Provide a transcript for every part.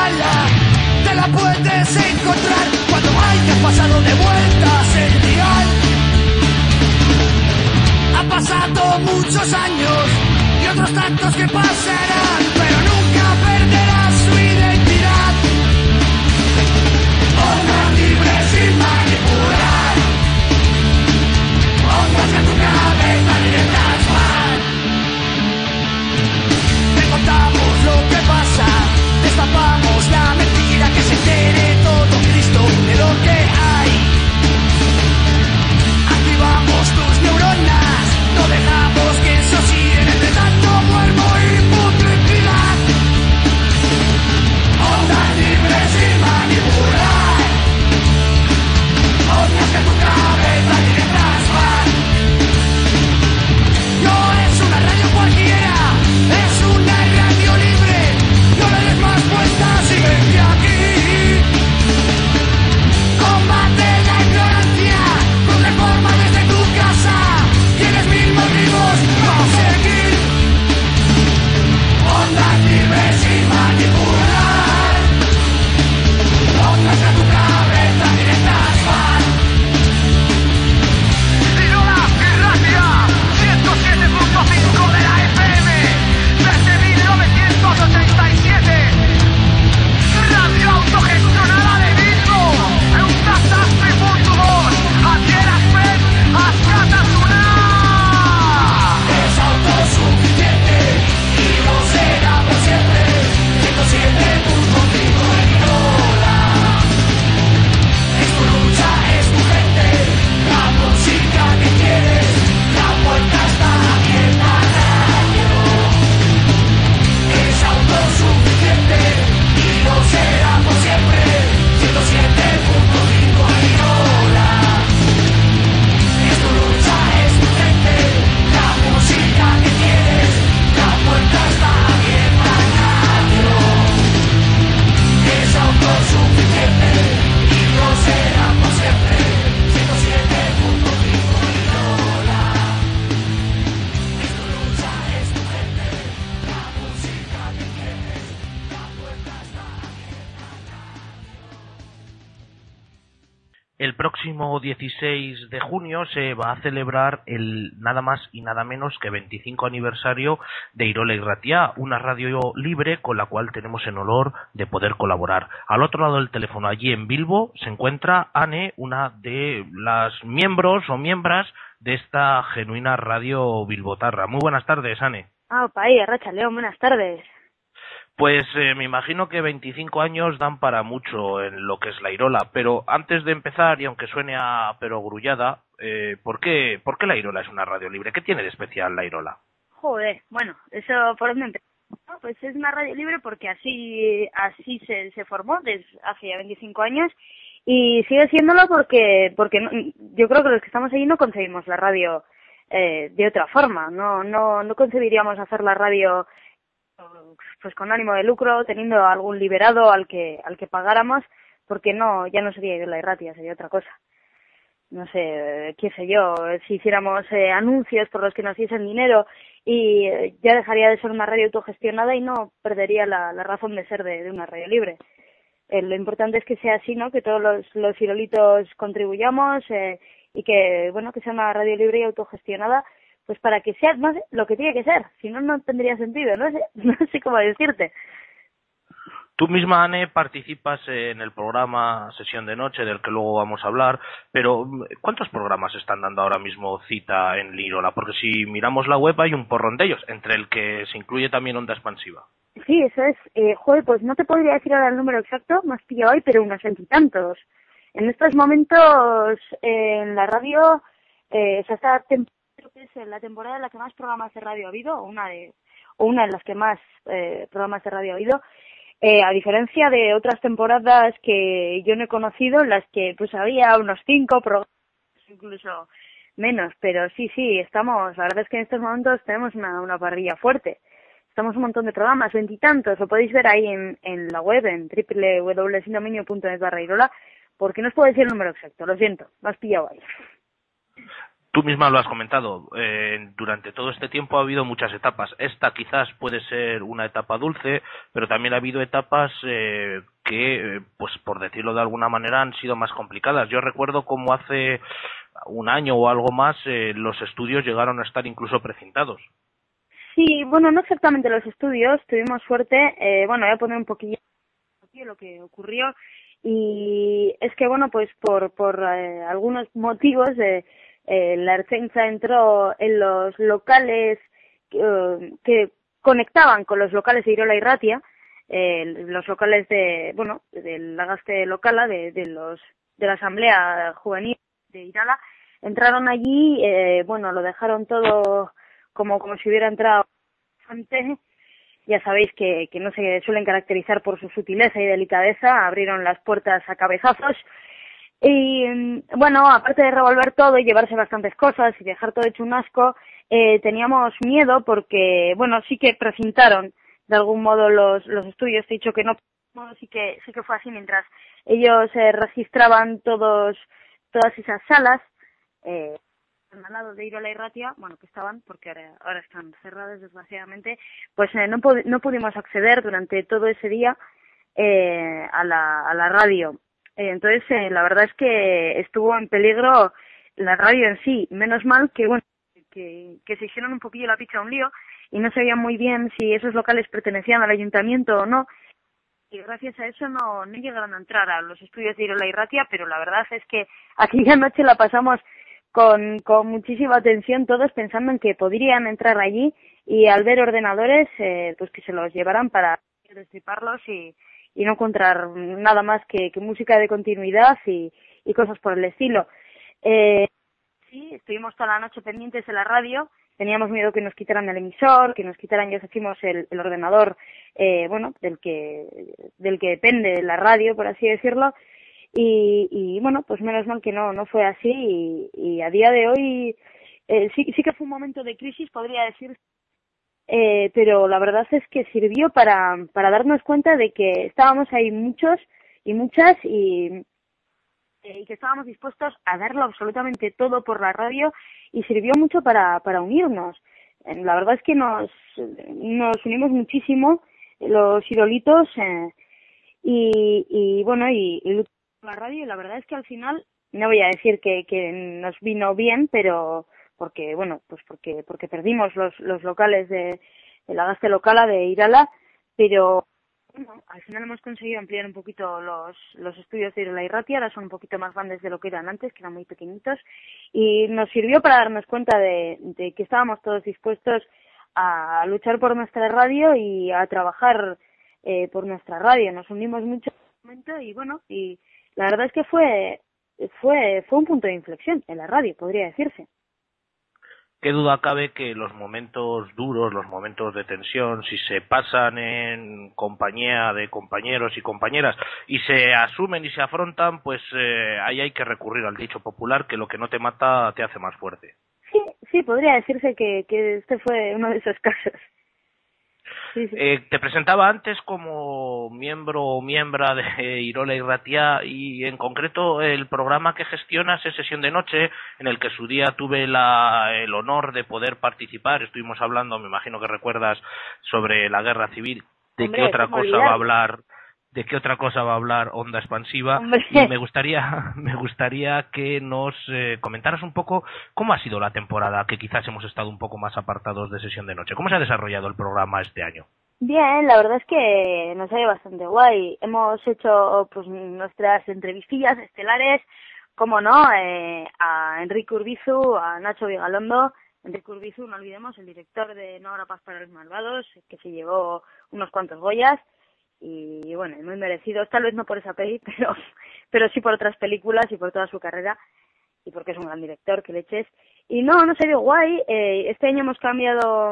mala te la puedes encontrar cuando hayas pasado de vueltas el dial. Han pasado muchos años y otros tantos que pasarán, pero nunca perderás su identidad. Ondas libres sin manipular, ondas que tu cabeza directas van. Te contamos lo que pasa, destapamos la mentira, que se entere todo Cristo de lo que hay. Activamos tus neuronas, no dejamos que eso siga entre tanto muermo y putrecidad. Ondas libres sin manipular, ondas que tu cabeza directas van. No es una radio cualquiera, es una radio libre. No le des más vueltas y vente aquí. Combate la ignorancia, con reforma desde tu casa. Tienes mil motivos para seguir. Ondas libres sin manipular, ondas que tu cabeza directas van. Lirola Irratia, 107.5 de la FM, desde 1987. Radio autogestionada de Bilbo, Eustastaspe puntuos, Adieras Pet, Ascatasuna. Es autosuficiente y lo será por siempre. 107.5 en Irola. Es tu lucha, es tu gente, la música que quieres. La puerta está abierta, radio. Es autosuficiente y lo será por siempre. 107.5 en Irola. Es tu lucha, es tu gente, la música que quieres. La puerta está abierta, radio. Es autosuficiente y lo será por siempre. 107.5 Irola. Es tu lucha, es tu gente, la música que quieres. La puerta está abierta. El próximo 16 de junio se va a celebrar el nada más y nada menos que 25 aniversario de Irola Irratia, una radio libre con la cual tenemos el honor de poder colaborar. Al otro lado del teléfono, allí en Bilbo, se encuentra Ane, una de las miembros o miembras de esta genuina radio bilbotarra. Muy buenas tardes, Ane. Ahí, Arracha León, buenas tardes. Pues me imagino que 25 años dan para mucho en lo que es la Irola, pero antes de empezar, y aunque suene a perogrullada, ¿por qué la Irola es una radio libre? ¿Qué tiene de especial la Irola? Joder, bueno, eso por dónde empezó. No, pues es una radio libre porque así se formó desde hace ya 25 años y sigue siéndolo porque no, yo creo que los que estamos allí no concebimos la radio de otra forma, no concebiríamos hacer la radio pues con ánimo de lucro, teniendo algún liberado al que pagáramos, porque ya no sería Irola Irratia, sería otra cosa. No sé, qué sé yo, si hiciéramos anuncios por los que nos diesen dinero y ya dejaría de ser una radio autogestionada y no perdería la razón de ser de una radio libre. Lo importante es que sea así, ¿no? Que todos los irolitos contribuyamos y que, bueno, que sea una radio libre y autogestionada, pues para que sea, no sé, lo que tiene que ser. Si no, no tendría sentido, no sé cómo decirte. Tú misma, Ane, participas en el programa Sesión de Noche, del que luego vamos a hablar, pero ¿cuántos programas están dando ahora mismo cita en Irola? Porque si miramos la web hay un porrón de ellos, entre el que se incluye también Onda Expansiva. Sí, eso es. Joder, pues no te podría decir ahora el número exacto, me has pillado hoy, pero unos veintitantos. En estos momentos en la radio, esta temporada es la temporada en la que más programas de radio ha habido, o una de las que más programas de radio ha habido. A diferencia de otras temporadas que yo no he conocido, en las que pues había unos 5 programas, incluso menos, pero sí, la verdad es que en estos momentos tenemos una parrilla fuerte. Estamos un montón de programas, veintitantos, lo podéis ver ahí en la web, en www.sindominio.net/Irola, porque no os puedo decir el número exacto, lo siento, me has pillado ahí. Tú misma lo has comentado, durante todo este tiempo ha habido muchas etapas. Esta quizás puede ser una etapa dulce, pero también ha habido etapas que, pues por decirlo de alguna manera, han sido más complicadas. Yo recuerdo como hace un año o algo más los estudios llegaron a estar incluso precintados. Sí, bueno, no exactamente los estudios, tuvimos suerte. Bueno, voy a poner un poquillo lo que ocurrió. Y es que, bueno, pues por algunos motivos la Ertzaintza entró en los locales que conectaban con los locales de Irola y Ratia, los locales del Agaste Locala, de la Asamblea Juvenil de Irala. Entraron allí, lo dejaron todo como si hubiera entrado antes. Ya sabéis que no se suelen caracterizar por su sutileza y delicadeza, abrieron las puertas a cabezazos y, bueno, aparte de revolver todo y llevarse bastantes cosas y dejar todo hecho un asco, teníamos miedo porque, bueno, sí que precintaron de algún modo los estudios. He dicho que no, sí que fue así mientras ellos registraban todas esas salas, al lado de Irola y Ratia, bueno, que estaban, porque ahora están cerradas desgraciadamente, pues no pudimos acceder durante todo ese día a la radio. Entonces, la verdad es que estuvo en peligro la radio en sí. Menos mal que, bueno, que se hicieron un poquillo la picha a un lío y no sabían muy bien si esos locales pertenecían al ayuntamiento o no. Y gracias a eso no llegaron a entrar a los estudios de Irola y Ratia, pero la verdad es que aquella noche la pasamos con muchísima tensión, todos pensando en que podrían entrar allí, y al ver ordenadores, pues que se los llevaran para destriparlos y no encontrar nada más que música de continuidad y cosas por el estilo. Sí, estuvimos toda la noche pendientes de la radio, teníamos miedo que nos quitaran el emisor, que nos quitaran, ya decimos, el ordenador, del que depende la radio, por así decirlo. Y bueno, pues menos mal que no fue así, y a día de hoy sí que fue un momento de crisis, podría decir, pero la verdad es que sirvió para darnos cuenta de que estábamos ahí muchos y muchas y que estábamos dispuestos a darlo absolutamente todo por la radio, y sirvió mucho para unirnos. La verdad es que nos unimos muchísimo los idolitos, y bueno, y la radio, y la verdad es que al final, no voy a decir que nos vino bien, pero porque perdimos los locales de la Agaste Locala de Irala, pero bueno, al final hemos conseguido ampliar un poquito los estudios de Irola y Ratia. Ahora son un poquito más grandes de lo que eran antes, que eran muy pequeñitos, y nos sirvió para darnos cuenta de que estábamos todos dispuestos a luchar por nuestra radio y a trabajar por nuestra radio. Nos unimos mucho en ese momento, y bueno, y la verdad es que fue un punto de inflexión en la radio, podría decirse. Qué duda cabe que los momentos duros, los momentos de tensión, si se pasan en compañía de compañeros y compañeras y se asumen y se afrontan, pues ahí hay que recurrir al dicho popular que lo que no te mata te hace más fuerte. Sí, podría decirse que este fue uno de esos casos. Sí. Te presentaba antes como miembro o miembra de Irola y Ratia, y en concreto el programa que gestionas es Sesión de Noche, en el que su día tuve el honor de poder participar. Estuvimos hablando, me imagino que recuerdas, sobre la guerra civil. ¿De qué otra cosa va a hablar? ¿De qué otra cosa va a hablar Onda Expansiva? Hombre. Y me gustaría que nos comentaras un poco cómo ha sido la temporada, que quizás hemos estado un poco más apartados de Sesión de Noche. ¿Cómo se ha desarrollado el programa este año? Bien, la verdad es que nos ha ido bastante guay. Hemos hecho pues nuestras entrevistillas estelares, como no, a Enrique Urbizu, a Nacho Vigalondo. Enrique Urbizu, no olvidemos, el director de No habrá paz para los malvados, que se llevó unos cuantos Goyas. Y bueno, muy merecidos, tal vez no por esa peli, pero sí por otras películas y por toda su carrera, y porque es un gran director, que leches. Y no se dio guay. Este año hemos cambiado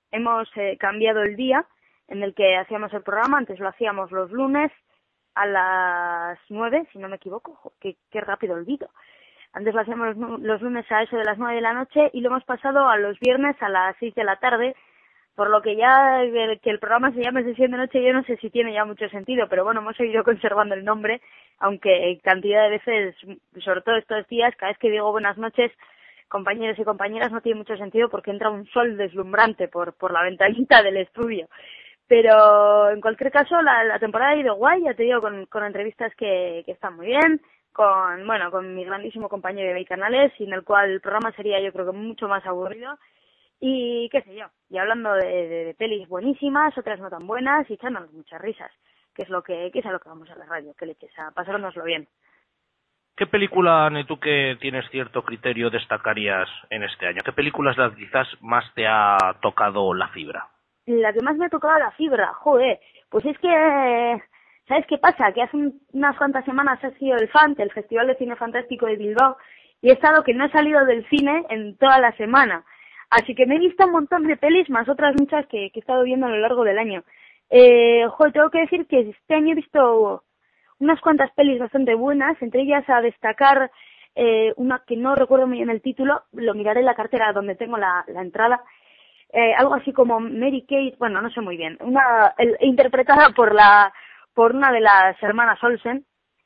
el día en el que hacíamos el programa. Antes lo hacíamos los lunes a las 9, si no me equivoco. Qué rápido olvido. Antes lo hacíamos los lunes a eso de las 9 de la noche, y lo hemos pasado a los viernes a las 6 de la tarde, por lo que ya que el programa se llame Sesión de Noche, yo no sé si tiene ya mucho sentido, pero bueno, hemos seguido conservando el nombre, aunque cantidad de veces, sobre todo estos días, cada vez que digo buenas noches, compañeros y compañeras no tiene mucho sentido porque entra un sol deslumbrante por la ventanita del estudio. Pero en cualquier caso la temporada ha ido guay, ya te digo, con entrevistas que están muy bien, con mi grandísimo compañero de Canales, sin el cual el programa sería yo creo que mucho más aburrido. Y qué sé yo, y hablando de pelis buenísimas, otras no tan buenas, y echándonos muchas risas, que es a lo que vamos a la radio, que leches, a pasárnoslo bien. ¿Qué película, tú que tienes cierto criterio, destacarías en este año? ¿Qué película es la que quizás más te ha tocado la fibra? La que más me ha tocado la fibra, joder, pues es que, ¿sabes qué pasa? Que hace unas cuantas semanas ha sido el FANT, el Festival de Cine Fantástico de Bilbao, y he estado que no he salido del cine en toda la semana. Así que me he visto un montón de pelis, más otras muchas que he estado viendo a lo largo del año. Tengo que decir que este año he visto unas cuantas pelis bastante buenas, entre ellas a destacar una que no recuerdo muy bien el título, lo miraré en la cartera donde tengo la entrada, algo así como Mary Kate, bueno, no sé muy bien, interpretada por una de las hermanas Olsen,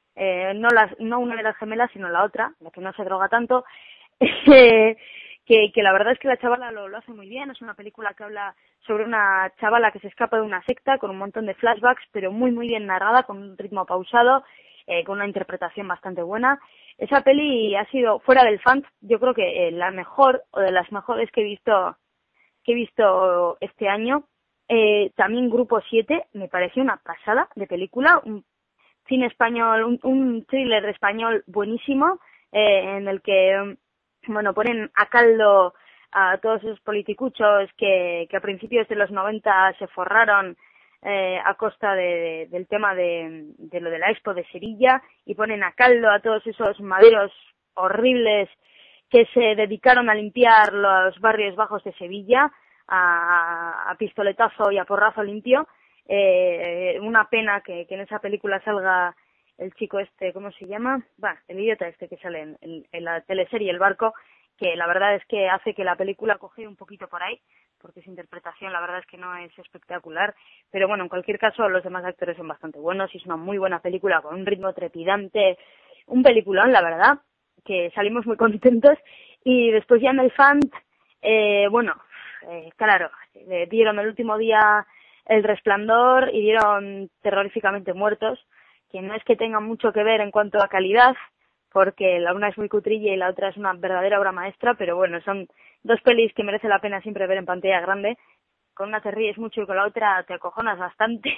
no una de las gemelas, sino la otra, la que no se droga tanto, que la verdad es que la chavala lo hace muy bien. Es una película que habla sobre una chavala que se escapa de una secta con un montón de flashbacks, pero muy muy bien narrada, con un ritmo pausado, con una interpretación bastante buena. Esa peli ha sido, fuera del FANT, yo creo que la mejor o de las mejores que he visto este año. También Grupo 7 me pareció una pasada de película, un cine español, un thriller español buenísimo, en el que ponen a caldo a todos esos politicuchos que a principios de los 90 se forraron a costa del tema de lo de la Expo de Sevilla, y ponen a caldo a todos esos maderos horribles que se dedicaron a limpiar los barrios bajos de Sevilla a pistoletazo y a porrazo limpio. Una pena que en esa película salga el chico este, ¿cómo se llama? El idiota este que sale en la teleserie El Barco, que la verdad es que hace que la película coge un poquito por ahí, porque su interpretación la verdad es que no es espectacular, pero bueno, en cualquier caso los demás actores son bastante buenos y es una muy buena película con un ritmo trepidante, un peliculón, la verdad, que salimos muy contentos. Y después ya en el FANT, claro, dieron el último día El Resplandor y dieron Terroríficamente Muertos, que no es que tengan mucho que ver en cuanto a calidad, porque la una es muy cutrilla y la otra es una verdadera obra maestra, pero bueno, son dos pelis que merece la pena siempre ver en pantalla grande. Con una te ríes mucho y con la otra te acojonas bastante.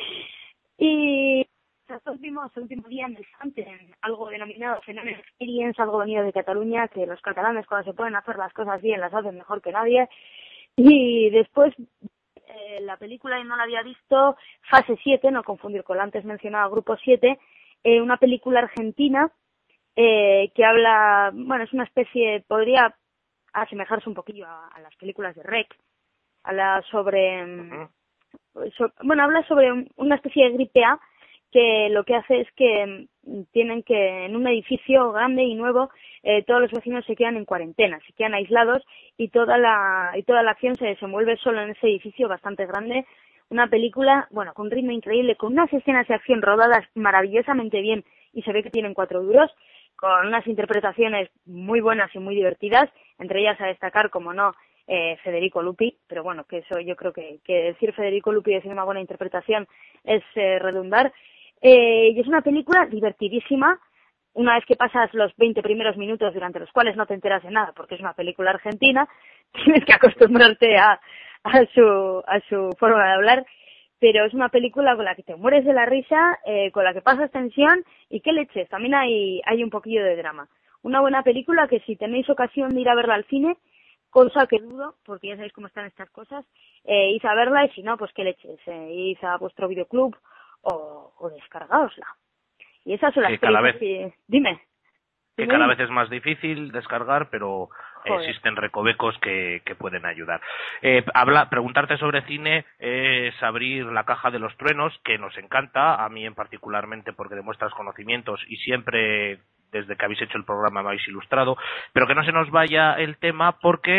Y nosotros vimos el último día en el FANT en algo denominado Fenómeno Experience, algo venido de Cataluña, que los catalanes cuando se pueden hacer las cosas bien las hacen mejor que nadie. Y después la película, y no la había visto, Fase 7, no confundir con la antes mencionada Grupo 7, una película argentina que habla, es una especie, podría asemejarse un poquillo a las películas de REC. Habla sobre, habla sobre una especie de gripe A, que lo que hace es que tienen que, en un edificio grande y nuevo, todos los vecinos se quedan en cuarentena, se quedan aislados, y toda la acción se desenvuelve solo en ese edificio bastante grande. Una película, con un ritmo increíble, con unas escenas de acción rodadas maravillosamente bien, y se ve que tienen 4 duros, con unas interpretaciones muy buenas y muy divertidas, entre ellas a destacar, como no, Federico Lupi, pero que eso yo creo que decir Federico Lupi y decir una buena interpretación es redundar. Y es una película divertidísima, una vez que pasas los 20 primeros minutos durante los cuales no te enteras de nada, porque es una película argentina, tienes que acostumbrarte a su forma de hablar, pero es una película con la que te mueres de la risa, con la que pasas tensión, y qué leches, también hay un poquillo de drama. Una buena película que, si tenéis ocasión de ir a verla al cine, cosa que dudo, porque ya sabéis cómo están estas cosas, id a verla, y si no, pues qué leches, id a vuestro videoclub o descargaosla. Y esas son las películas que... Dime. Que cada vez es más difícil descargar, pero existen recovecos que pueden ayudar. Preguntarte sobre cine es abrir la caja de los truenos, que nos encanta, a mí en particularmente, porque demuestras conocimientos y siempre, desde que habéis hecho el programa, me habéis ilustrado, pero que no se nos vaya el tema, porque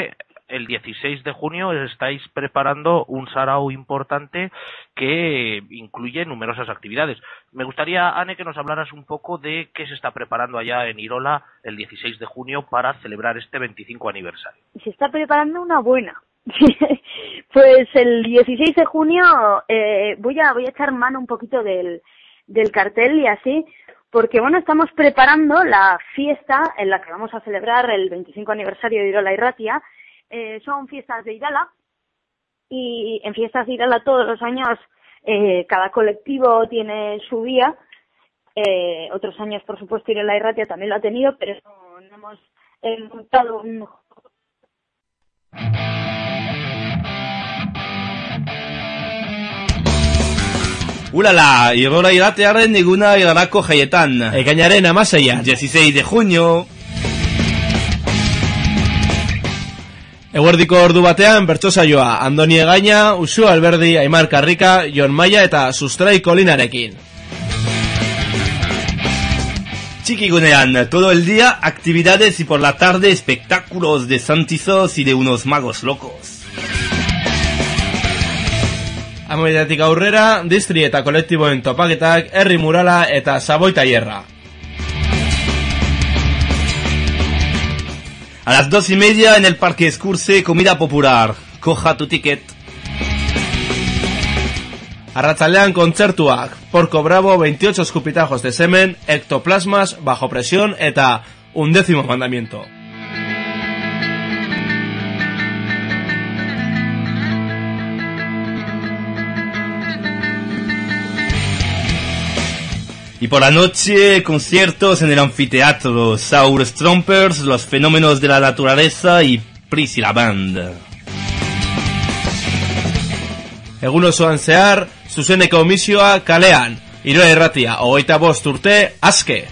el 16 de junio estáis preparando un sarao importante que incluye numerosas actividades. Me gustaría, Ane, que nos hablaras un poco de qué se está preparando allá en Irola el 16 de junio para celebrar este 25 aniversario. Se está preparando una buena. Pues el 16 de junio voy a echar mano un poquito del cartel y así, porque bueno, estamos preparando la fiesta en la que vamos a celebrar el 25 aniversario de Irola y Ratia. Son fiestas de Irala, y en fiestas de Irala todos los años cada colectivo tiene su día. Otros años, por supuesto, Irola y Ratia también lo ha tenido, pero no hemos montado un... Ulala, Irola Iratiaren eguna Iralako jaietan. Ekainaren 16an. 16 de junio. Eguerdiko ordu batean bertso saioa Andoni Egaña, Uxu Alberdi, Aimar Karrika, Jon Maia eta Sustrai Kolinarekin. Txikigunean, todo el día actividades y por la tarde espectáculos de santizos y de unos magos locos. Amaidatik aurrera, distri eta kolektiboen topaketak, herri murala eta saboi tailerra. A las 2:30 en el Parque Escurce, comida popular. Coja tu ticket. Arratzaldean kontzertuak, Porco Bravo, 28 escupitajos de semen, ectoplasmas, bajo presión eta 11º mandamiento. Y por la noche, conciertos en el anfiteatro, Saur Strompers, Los Fenómenos de la Naturaleza y Priscilla Band. Egun osoan zehar, zuzeneko misioa kalean, Irola Irratia, 25 urte, aske!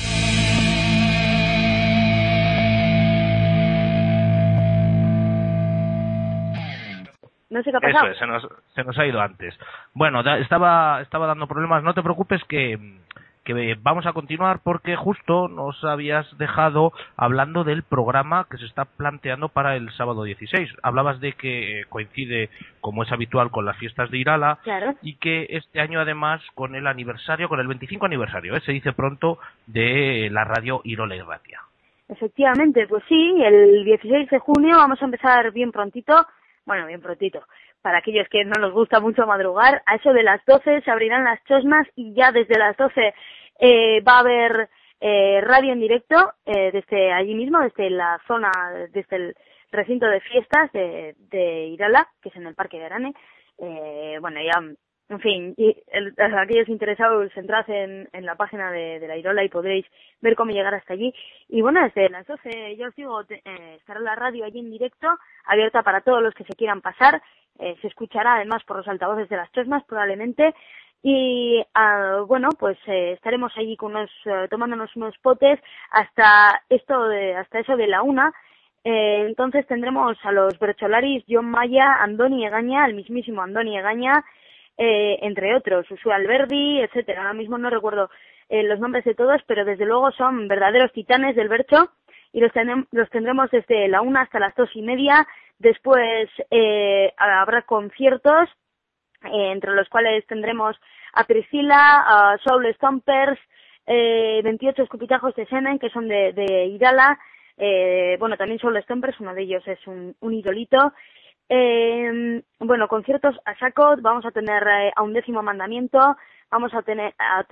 No sé qué ha pasado. Eso es, se nos ha ido antes. Bueno, estaba dando problemas, no te preocupes que vamos a continuar porque justo nos habías dejado hablando del programa que se está planteando para el sábado 16. Hablabas de que coincide, como es habitual, con las fiestas de Irala, Claro. y que este año además con el aniversario, con el 25 aniversario, se dice pronto, de la radio Irola y Ratia. Efectivamente, pues sí, el 16 de junio vamos a empezar bien prontito. Bueno, bien prontito. Para aquellos que no nos gusta mucho madrugar, a eso de las 12 se abrirán las chosnas y ya desde las 12 va a haber radio en directo desde allí mismo, desde la zona, desde el recinto de fiestas de Irala, que es en el Parque de Arane. Bueno, ya, en fin, aquellos interesados, entrad en la página de la Irola y podréis ver cómo llegar hasta allí. Y bueno, desde las 12, ya os digo, estará la radio allí en directo, abierta para todos los que se quieran pasar. Se escuchará además por los altavoces de las chosnas probablemente. Y bueno, pues estaremos allí con tomándonos unos potes hasta eso de la 1. Entonces tendremos a los bercholaris Jon Maia, Andoni Egaña, el mismísimo Andoni Egaña, entre otros, Uxu Alberdi, etcétera. Ahora mismo no recuerdo los nombres de todos, pero desde luego son verdaderos titanes del bercho, y los tendremos desde la 1 hasta las 2:30. Después habrá conciertos, entre los cuales tendremos a Priscilla, a Soul Stompers, 28 escupitajos de semen, que son de Irala. Bueno, también Soul Stompers, uno de ellos es un idolito. Bueno, conciertos a saco. Vamos a tener a 11º mandamiento, vamos a tener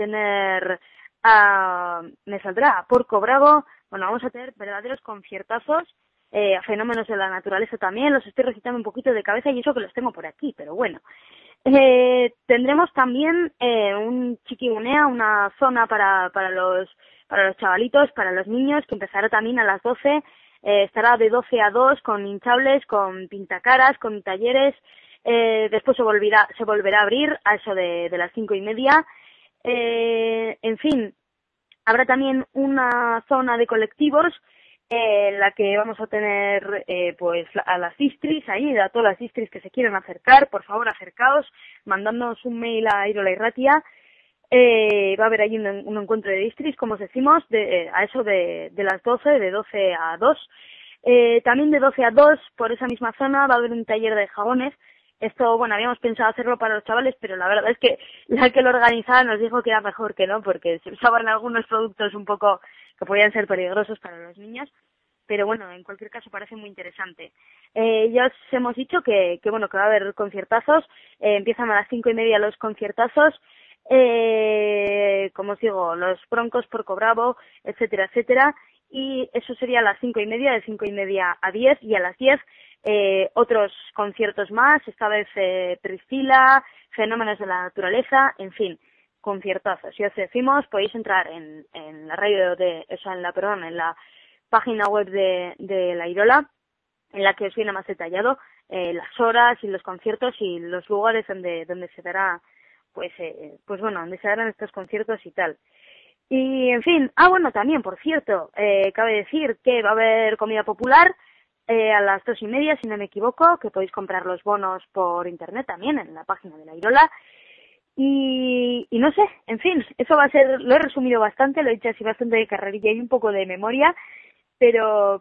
me saldrá a Porco Bravo. Bueno, vamos a tener verdaderos conciertazos, a Fenómenos de la Naturaleza también. Los estoy recitando un poquito de cabeza y eso que los tengo por aquí, pero bueno. Tendremos también un chiquigunea, una zona para los chavalitos, para los niños, que empezará también a las 12. Estará de 12 a 2 con hinchables, con pintacaras, con talleres. Después se volverá a abrir a eso de las 5:30. En fin, habrá también una zona de colectivos en la que vamos a tener pues a las distris ahí, a todas las distris que se quieran acercar. Por favor, acercaos, mandándonos un mail a Irola y Ratia. Va a haber ahí un encuentro de distris, como os decimos, a eso de las 12, de 12 a 2. También de 12 a 2, por esa misma zona, va a haber un taller de jabones. Esto, bueno, habíamos pensado hacerlo para los chavales, pero la verdad es que la que lo organizaba nos dijo que era mejor que no, porque se usaban algunos productos un poco que podían ser peligrosos para los niños. Pero bueno, en cualquier caso parece muy interesante. Ya os hemos dicho que va a haber conciertazos. Empiezan a las 5:30 los conciertazos. Como os digo, los Broncos, Porco Bravo, etcétera, etcétera. Y eso sería a las 5:30, de 5:30 a 10, y a las 10 otros conciertos más, esta vez Priscila, Fenómenos de la Naturaleza, en fin, conciertazos. Si os decimos, podéis entrar en la radio en la página web de la Irola, en la que os viene más detallado las horas y los conciertos y los lugares donde se dará, donde se darán estos conciertos y tal. Y, en fin, bueno, también, por cierto, cabe decir que va a haber comida popular a las 2:30, si no me equivoco, que podéis comprar los bonos por internet también en la página de la Irola. Y no sé, en fin, eso va a ser, lo he resumido bastante, lo he dicho así bastante de carrerilla y un poco de memoria, pero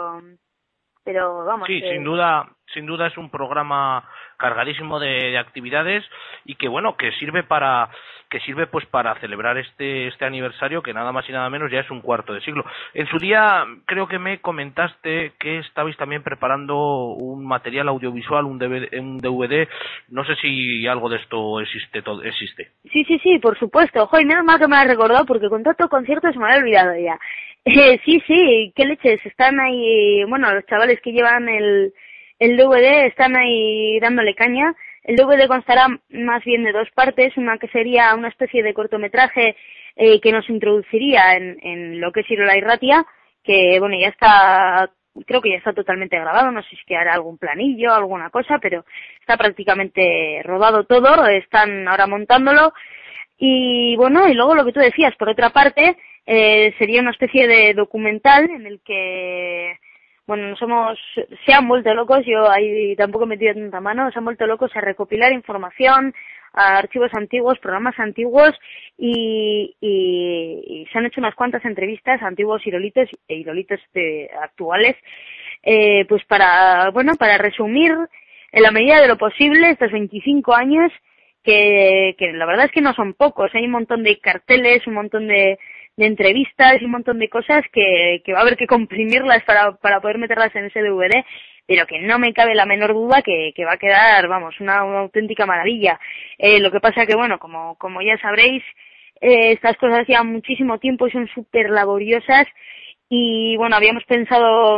vamos. Sí, sin duda es un programa cargadísimo de actividades y que bueno, que sirve pues para celebrar este aniversario, que nada más y nada menos ya es un cuarto de siglo. En su día creo que me comentaste que estabais también preparando un material audiovisual, un DVD, no sé si algo de esto existe. Sí, por supuesto. Joder, menos mal que me lo has recordado, porque con tanto concierto se me había olvidado ya. Sí, qué leches, están ahí, bueno, los chavales que llevan el DVD están ahí dándole caña. El DVD constará más bien de dos partes, una que sería una especie de cortometraje que nos introduciría en lo que es Irola Irratia, que bueno, creo que ya está totalmente grabado, no sé si quedará algún planillo, alguna cosa, pero está prácticamente rodado todo, están ahora montándolo. Y bueno, y luego lo que tú decías, por otra parte, sería una especie de documental en el que, bueno, se han vuelto locos, yo ahí tampoco he metido tanta mano, se han vuelto locos a recopilar información, a archivos antiguos, programas antiguos, y se han hecho unas cuantas entrevistas a antiguos irolitos e irolitos actuales, pues para resumir en la medida de lo posible estos 25 años, que la verdad es que no son pocos, hay un montón de carteles, un montón de entrevistas y un montón de cosas que va a haber que comprimirlas para poder meterlas en ese DVD, pero que no me cabe la menor duda que va a quedar, vamos, una auténtica maravilla. Lo que pasa que, bueno, como ya sabréis, estas cosas llevan muchísimo tiempo y son súper laboriosas, y bueno, habíamos pensado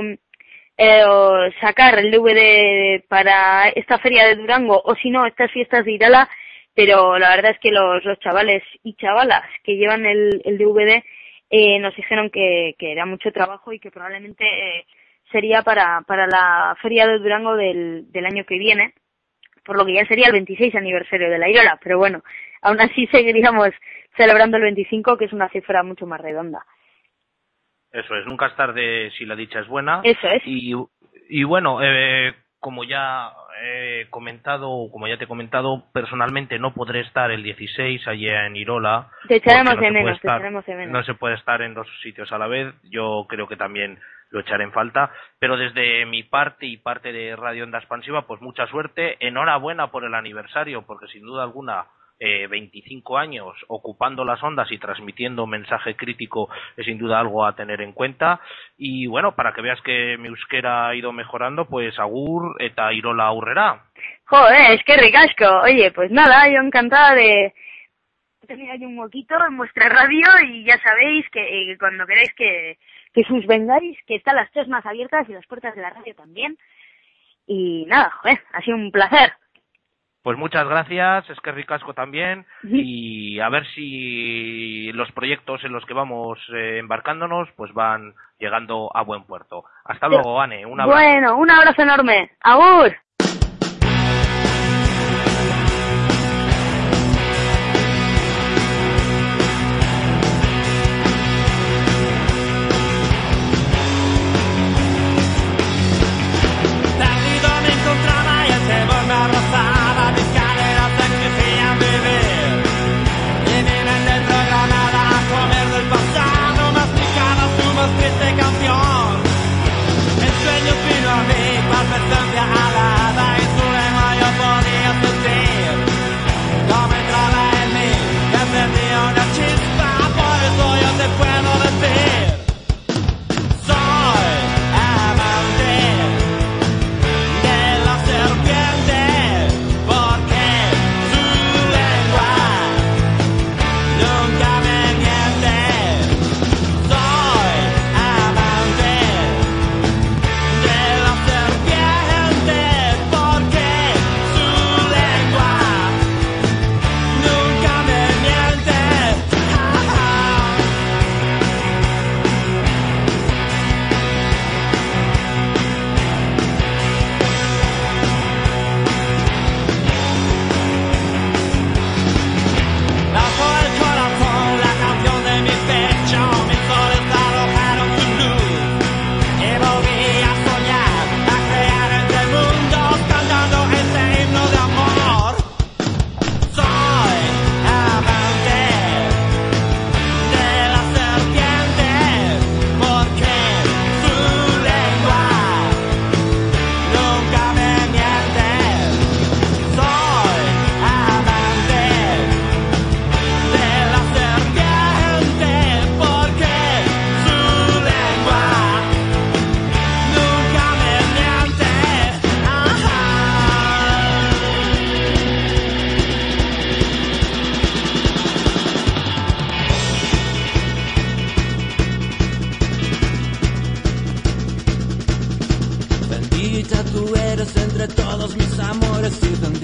sacar el DVD para esta feria de Durango, o si no, estas fiestas de Irala, pero la verdad es que los chavales y chavalas que llevan el DVD nos dijeron que era mucho trabajo y que probablemente sería para la feria de Durango del año que viene, por lo que ya sería el 26 aniversario de la Irola, pero bueno, aún así seguiríamos celebrando el 25, que es una cifra mucho más redonda. Eso es, nunca es tarde si la dicha es buena. Eso es. Y bueno, como ya te he comentado, personalmente no podré estar el 16 allá en Irola. Te echaremos de menos. No se puede estar en dos sitios a la vez. Yo creo que también lo echaré en falta. Pero desde mi parte y parte de Radio Onda Expansiva, pues mucha suerte. Enhorabuena por el aniversario, porque sin duda alguna 25 años ocupando las ondas y transmitiendo mensaje crítico es sin duda algo a tener en cuenta. Y bueno, para que veas que mi euskera ha ido mejorando, pues agur eta Irola aurrera. Joder, es que ricasco. Oye, pues nada, yo encantada de tener ahí un huequito en vuestra radio, y ya sabéis que cuando queráis que sus vengáis, que están las chosnas abiertas y las puertas de la radio también. Y nada, joder, ha sido un placer. Pues muchas gracias, es que ricasco también, y a ver si los proyectos en los que vamos embarcándonos pues van llegando a buen puerto. Hasta luego, Ane, un abrazo. Bueno, un abrazo enorme. ¡Agur! Perdido me encontraba y el temor me abrazaba, mis caderas se exigían vivir. Y mi mente programada a comer del pasado, masticaba su más triste canción. El sueño mis amores y